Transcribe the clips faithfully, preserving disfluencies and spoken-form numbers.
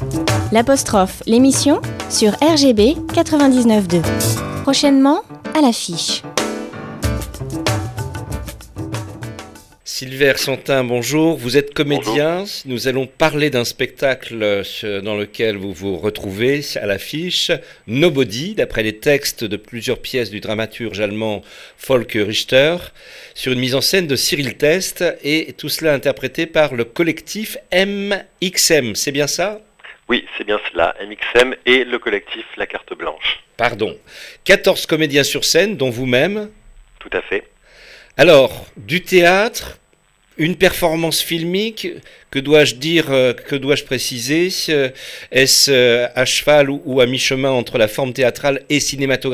L'apostrophe, l'émission sur R G B quatre-vingt-dix-neuf point deux. Prochainement, à l'affiche. Sylvain Santin, bonjour. Vous êtes comédien. Bonjour. Nous allons parler d'un spectacle dans lequel vous vous retrouvez à l'affiche, Nobody, d'après les textes de plusieurs pièces du dramaturge allemand Volker Richter, sur une mise en scène de Cyril Test, et tout cela interprété par le collectif M X M. C'est bien ça ? Oui, c'est bien cela, M X M et le collectif La Carte Blanche. Pardon. quatorze comédiens sur scène, dont vous-même. Tout à fait. Alors, du théâtre, une performance filmique, que dois-je dire, que dois-je préciser ? Est-ce à cheval ou à mi-chemin entre la forme théâtrale et cinématographique ?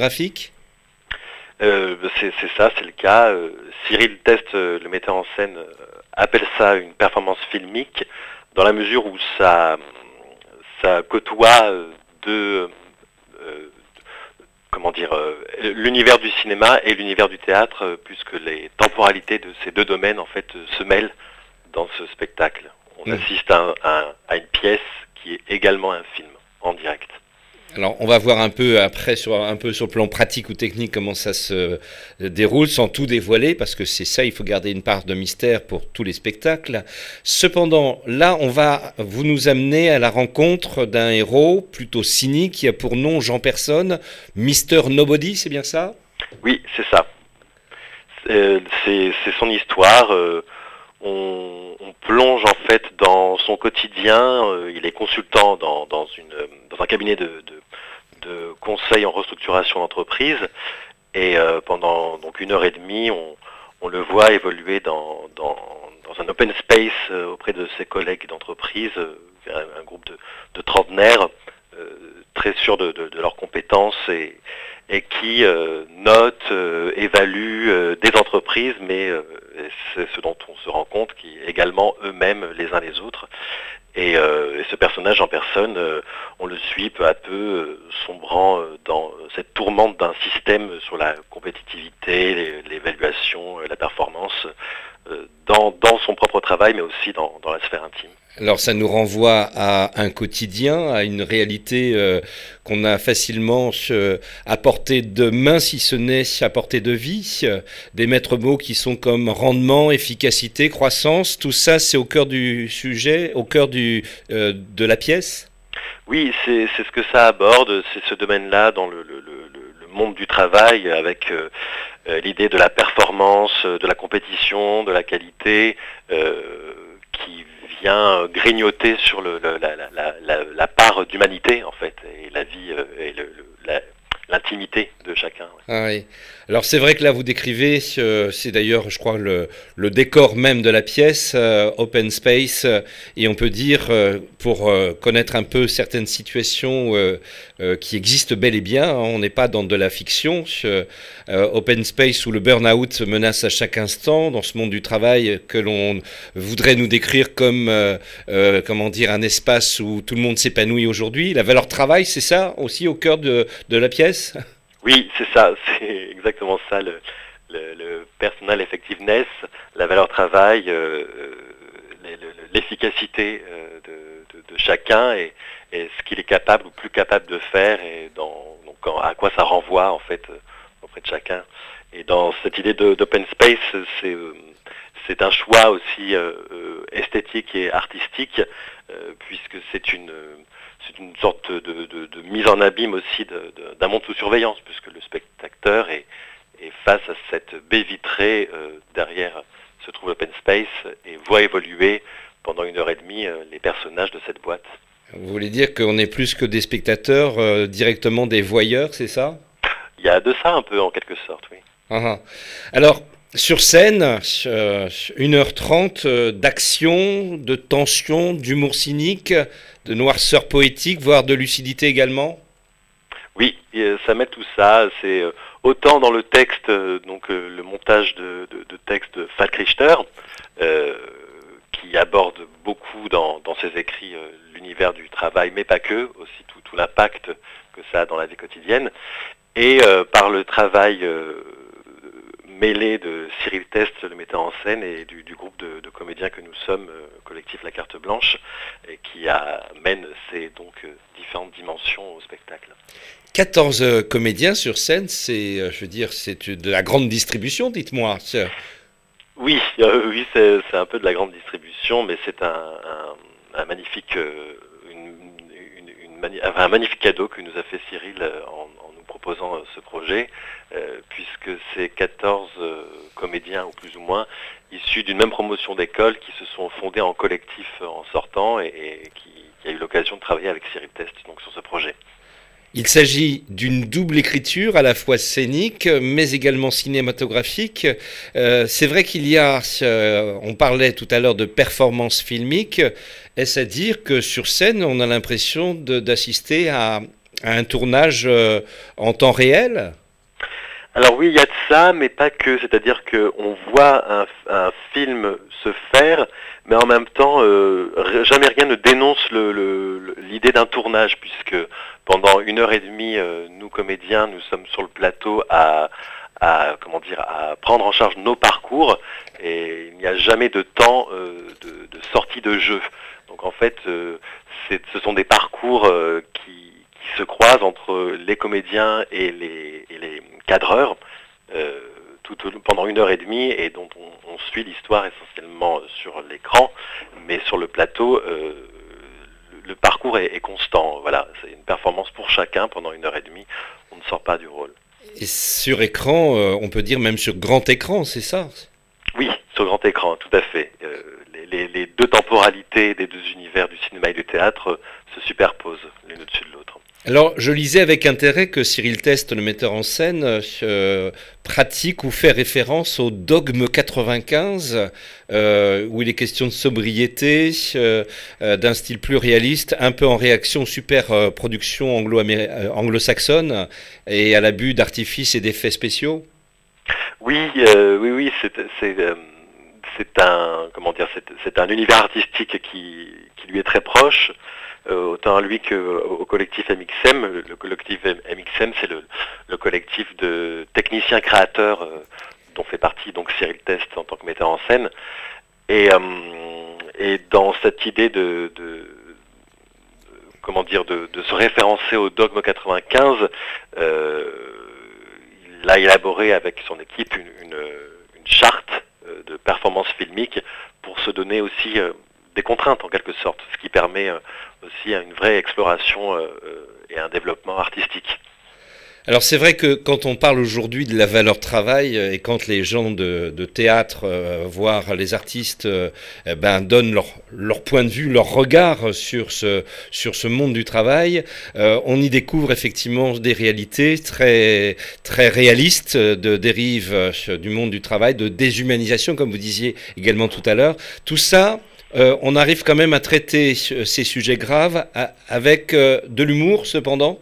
euh, c'est, c'est ça, c'est le cas. Euh, Cyril Test, euh, le metteur en scène, euh, appelle ça une performance filmique, dans la mesure où ça, ça côtoie euh, deux... Euh, comment dire, euh, l'univers du cinéma et l'univers du théâtre, euh, puisque les temporalités de ces deux domaines en fait euh, se mêlent dans ce spectacle. On mmh. assiste à, un, à, à une pièce qui est également un film en direct. Alors, on va voir un peu après, sur, un peu sur le plan pratique ou technique, comment ça se déroule, sans tout dévoiler, parce que c'est ça, il faut garder une part de mystère pour tous les spectacles. Cependant, là, on va vous nous amener à la rencontre d'un héros plutôt cynique, qui a pour nom Jean Personne, Mister Nobody, c'est bien ça ? Oui, c'est ça. C'est, c'est, c'est son histoire. Euh, on, on plonge en fait dans son quotidien. Euh, il est consultant dans, dans, une, dans un cabinet de, de de conseil en restructuration d'entreprise, et euh, pendant donc une heure et demie, on, on le voit évoluer dans, dans, dans un open space euh, auprès de ses collègues d'entreprise, euh, un, un groupe de, de trentenaires euh, très sûrs de, de, de leurs compétences et, et qui euh, notent, euh, évaluent euh, des entreprises, mais euh, c'est ce dont on se rend compte qui également eux-mêmes les uns les autres. Et, euh, et ce personnage en personne, euh, on le suit peu à peu euh, sombrant euh, dans cette tourmente d'un système sur la compétitivité, l'évaluation, euh, la performance, euh, dans, dans son propre travail, mais aussi dans, dans la sphère intime. Alors ça nous renvoie à un quotidien, à une réalité euh, qu'on a facilement euh, à portée de main, si ce n'est à portée de vie. Euh, des maîtres mots qui sont comme rendement, efficacité, croissance, tout ça c'est au cœur du sujet, au cœur du, euh, de la pièce ? Oui, c'est, c'est ce que ça aborde, c'est ce domaine-là dans le, le, le, le monde du travail, avec euh, l'idée de la performance, de la compétition, de la qualité, euh, qui vient grignoter sur le, le, la, la, la, la part d'humanité en fait, et la vie euh, et le, le, la, l'intimité de chacun. Ouais. Ah oui. Alors c'est vrai que là vous décrivez, euh, c'est d'ailleurs je crois le, le décor même de la pièce, euh, open space, euh, et on peut dire, euh, pour euh, connaître un peu certaines situations euh, euh, qui existent bel et bien, hein, on n'est pas dans de la fiction, euh, open space où le burn-out menace à chaque instant, dans ce monde du travail que l'on voudrait nous décrire comme, euh, euh, comment dire, un espace où tout le monde s'épanouit aujourd'hui. La valeur travail, c'est ça aussi au cœur de, de la pièce ? Oui, c'est ça, c'est exactement ça, le, le, le personal effectiveness, la valeur travail, euh, l'efficacité de, de, de chacun et, et ce qu'il est capable ou plus capable de faire et dans, donc à quoi ça renvoie en fait auprès de chacun. Et dans cette idée de, d'open space, c'est, c'est un choix aussi euh, esthétique et artistique, euh, puisque c'est une... C'est une sorte de, de, de mise en abîme aussi de, de, d'un monde sous surveillance, puisque le spectateur est, est face à cette baie vitrée, euh, derrière se trouve l'open space, et voit évoluer pendant une heure et demie euh, les personnages de cette boîte. Vous voulez dire qu'on est plus que des spectateurs, euh, directement des voyeurs, c'est ça ? Il y a de ça un peu, en quelque sorte, oui. Uh-huh. Alors, sur scène, euh, une heure trente euh, d'action, de tension, d'humour cynique, de noirceur poétique, voire de lucidité également ? Oui, ça met tout ça. C'est euh, autant dans le texte, euh, donc euh, le montage de, de, de texte de Falk Richter, euh, qui aborde beaucoup dans, dans ses écrits euh, l'univers du travail, mais pas que, aussi tout, tout l'impact que ça a dans la vie quotidienne, et euh, par le travail euh, mêlé de Cyril Test, le metteur en scène, et du, du groupe de, de comédiens que nous sommes, euh, collectif La Carte Blanche, et qui amène ces, donc, que différentes dimensions au spectacle. quatorze comédiens sur scène, c'est, je veux dire, c'est de la grande distribution, dites-moi. Oui, euh, oui, c'est, c'est un peu de la grande distribution, mais c'est un, un, un magnifique, euh, une, une, une mani- enfin, un magnifique cadeau que nous a fait Cyril euh, en, en nous proposant euh, ce projet, euh, puisque c'est quatorze euh, comédiens, ou plus ou moins, issus d'une même promotion d'école, qui se sont fondés en collectif euh, en sortant et, et qui, qui a eu l'occasion de travailler avec Cyril Test donc, sur ce projet. Il s'agit d'une double écriture, à la fois scénique, mais également cinématographique. Euh, c'est vrai qu'il y a, euh, on parlait tout à l'heure de performance filmique. Est-ce à dire que sur scène, on a l'impression de, d'assister à, à un tournage euh, en temps réel ? Alors oui, il y a de ça, mais pas que. C'est-à-dire qu'on voit un, un film se faire, mais en même temps, euh, jamais rien ne dénonce le, le, l'idée d'un tournage, puisque pendant une heure et demie, euh, nous comédiens, nous sommes sur le plateau à, à comment dire, à prendre en charge nos parcours, et il n'y a jamais de temps euh, de, de sortie de jeu. Donc en fait, euh, c'est, ce sont des parcours euh, qui qui se croisent entre les comédiens et les, et les cadreurs euh, tout au, pendant une heure et demie et dont on, on suit l'histoire essentiellement sur l'écran, mais sur le plateau, euh, le, le parcours est, est constant. Voilà, c'est une performance pour chacun pendant une heure et demie. On ne sort pas du rôle. Et sur écran, euh, on peut dire même sur grand écran, c'est ça ? Oui, sur grand écran, tout à fait. Euh, les, les, les deux temporalités des deux univers du cinéma et du théâtre euh, se superposent l'une au-dessus de l'autre. Alors, je lisais avec intérêt que Cyril Test, le metteur en scène, euh, pratique ou fait référence au dogme quatre-vingt-quinze, euh, où il est question de sobriété, euh, euh, d'un style plus réaliste, un peu en réaction aux super euh, productions anglo-amé- euh, anglo-saxonnes et à l'abus d'artifices et d'effets spéciaux. Oui, euh, oui, oui, c'est, c'est, euh, c'est un, comment dire, c'est, c'est un univers artistique qui, qui lui est très proche. Euh, autant à lui qu'au collectif M X M. Le, le collectif M X M, c'est le, le collectif de techniciens créateurs euh, dont fait partie donc Cyril Test en tant que metteur en scène. Et, euh, et dans cette idée de, de, de comment dire, de, de se référencer au dogme quatre-vingt-quinze, euh, il a élaboré avec son équipe une, une, une charte euh, de performance filmique pour se donner aussi euh, des contraintes en quelque sorte, ce qui permet euh, aussi une vraie exploration euh, et un développement artistique. Alors c'est vrai que quand on parle aujourd'hui de la valeur travail et quand les gens de, de théâtre, euh, voire les artistes, euh, ben, donnent leur, leur point de vue, leur regard sur ce, sur ce monde du travail, euh, on y découvre effectivement des réalités très, très réalistes de dérives du monde du travail, de déshumanisation comme vous disiez également tout à l'heure. Tout ça, euh, on arrive quand même à traiter ces sujets graves avec euh, de l'humour cependant.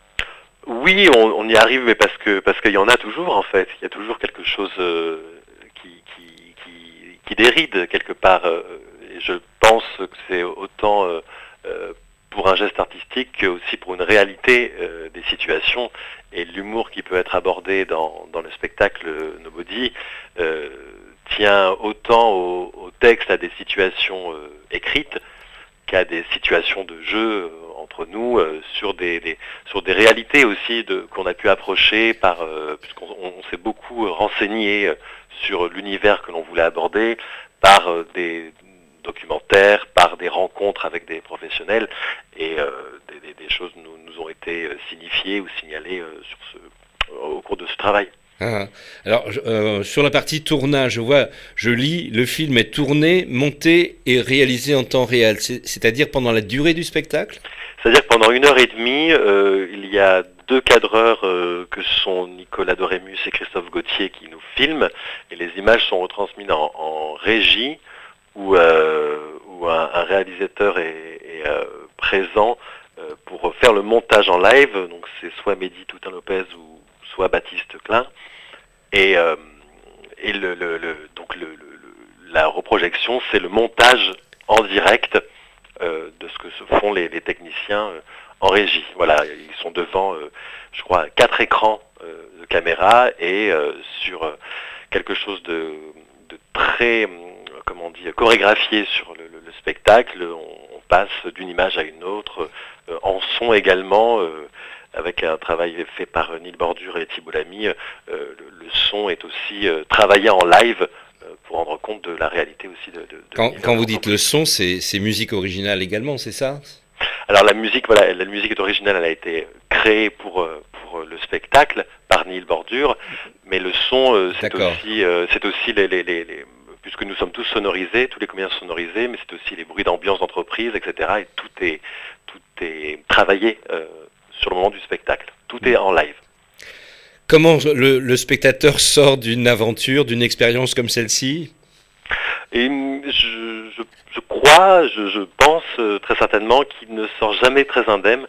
Oui, on, on y arrive, mais parce que parce qu'il y en a toujours en fait. Il y a toujours quelque chose euh, qui, qui, qui, qui déride quelque part. Euh, et je pense que c'est autant euh, euh, pour un geste artistique que aussi pour une réalité euh, des situations. Et l'humour qui peut être abordé dans, dans le spectacle Nobody euh, tient autant au, au texte, à des situations euh, écrites, qu'à des situations de jeu euh, entre nous, euh, sur des, des sur des réalités aussi de, qu'on a pu approcher par euh, puisqu'on on s'est beaucoup renseigné euh, sur l'univers que l'on voulait aborder par euh, des documentaires, par des rencontres avec des professionnels et euh, des, des, des choses nous, nous ont été euh, signifiées ou signalées euh, sur ce, au cours de ce travail. Ah, alors, euh, sur la partie tournage, je vois, je lis, le film est tourné, monté et réalisé en temps réel, c'est, c'est-à-dire pendant la durée du spectacle ? C'est-à-dire que pendant une heure et demie, euh, il y a deux cadreurs euh, que sont Nicolas Dorémus et Christophe Gauthier qui nous filment, et les images sont retransmises en, en régie, où, euh, où un, un réalisateur est, est euh, présent euh, pour faire le montage en live, donc c'est soit Mehdi Toutain Lopez ou soit Baptiste Klein. Et, euh, et le, le, le, donc le, le, la reprojection, c'est le montage en direct euh, de ce que se font les, les techniciens euh, en régie. Voilà, ils sont devant, euh, je crois, quatre écrans euh, de caméra et euh, sur euh, quelque chose de, de très, euh, comment on dit, chorégraphié sur le, le, le spectacle. On, on passe d'une image à une autre euh, en son également, euh, avec un travail fait par Neil Bordure et Thibault Lamy, euh, le, le son est aussi euh, travaillé en live euh, pour rendre compte de la réalité aussi de... de, de Quand, quand vous dites le son, c'est, c'est musique originale également, c'est ça? Alors la musique, voilà, la musique est originale, elle a été créée pour, euh, pour le spectacle par Neil Bordure, mais le son, euh, c'est D'accord. aussi, euh, c'est aussi les, les, les, les... puisque nous sommes tous sonorisés, tous les comédiens sont sonorisés, mais c'est aussi les bruits d'ambiance d'entreprise, et cetera. Et tout est, tout est travaillé euh, sur le moment du spectacle. Tout est en live. Comment le, le spectateur sort d'une aventure, d'une expérience comme celle-ci? Et je, je, je crois, je, je pense euh, très certainement qu'il ne sort jamais très indemne.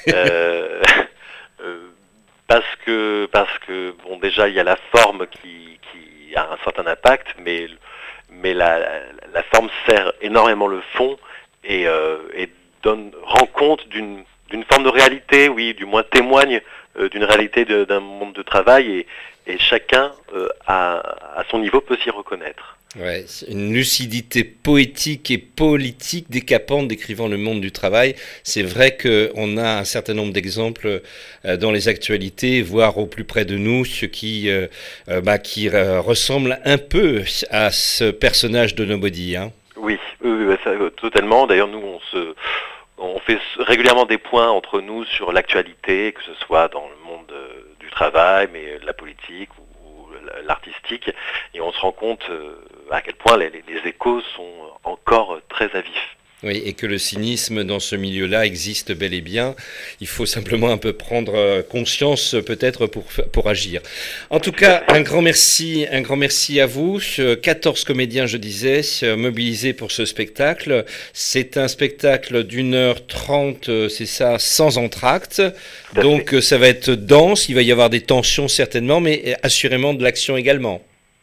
euh, euh, parce que, parce que bon, déjà, il y a la forme qui, qui a un certain impact, mais, mais la, la, la forme sert énormément le fond et, euh, et donne, rend compte d'une, d'une forme de réalité, oui, du moins témoigne euh, d'une réalité de, d'un monde de travail, et, et chacun, euh, à, à son niveau, peut s'y reconnaître. Ouais, une lucidité poétique et politique décapante décrivant le monde du travail. C'est vrai qu'on a un certain nombre d'exemples euh, dans les actualités, voire au plus près de nous, ce qui, euh, euh, bah, qui euh, ressemble un peu à ce personnage de Nobody. Hein. Oui, euh, ça, euh, totalement. D'ailleurs, nous, on se, on fait régulièrement des points entre nous sur l'actualité, que ce soit dans le monde euh, du travail, mais de la politique ou l'artistique, et on se rend compte euh, à quel point les, les échos sont encore très à vif. Oui, et que le cynisme dans ce milieu-là existe bel et bien. Il faut simplement un peu prendre conscience peut-être pour, pour agir. En tout cas, un grand merci, un grand merci à vous. quatorze comédiens, je disais, mobilisés pour ce spectacle. C'est un spectacle d'une heure trente, c'est ça, sans entracte. Donc ça va être dense, il va y avoir des tensions certainement, mais assurément de l'action également.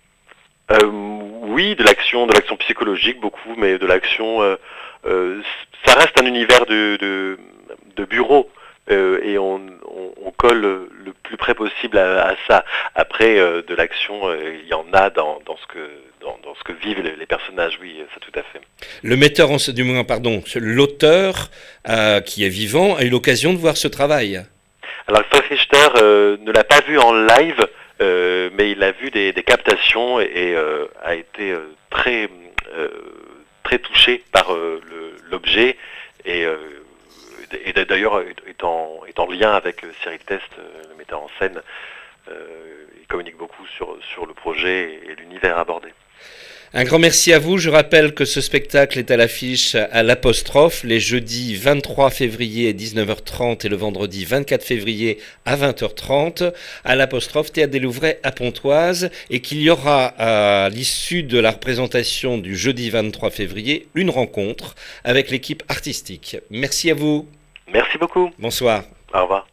Euh, oui, de l'action, de l'action psychologique beaucoup, mais de l'action... Euh, Euh, ça reste un univers de, de, de bureau euh, et on, on, on colle le plus près possible à, à ça. Après, euh, de l'action, euh, il y en a dans, dans, ce que, dans, dans ce que vivent les, les personnages, oui, ça tout à fait. Le metteur en du moins, pardon, l'auteur euh, qui est vivant a eu l'occasion de voir ce travail. Alors, Frank Richter euh, ne l'a pas vu en live, euh, mais il a vu des, des captations et, et euh, a été euh, très... Euh, très touché par euh, le, l'objet et, euh, et d'ailleurs est en, est en lien avec Cyril Test, le metteur en scène. Euh, il communique beaucoup sur, sur le projet et, et l'univers abordé. Un grand merci à vous. Je rappelle que ce spectacle est à l'affiche à l'Apostrophe les jeudis vingt-trois février à dix-neuf heures trente et le vendredi vingt-quatre février à vingt heures trente à l'Apostrophe, Théâtre des Louvrais à Pontoise, et qu'il y aura à l'issue de la représentation du jeudi vingt-trois février une rencontre avec l'équipe artistique. Merci à vous. Merci beaucoup. Bonsoir. Au revoir.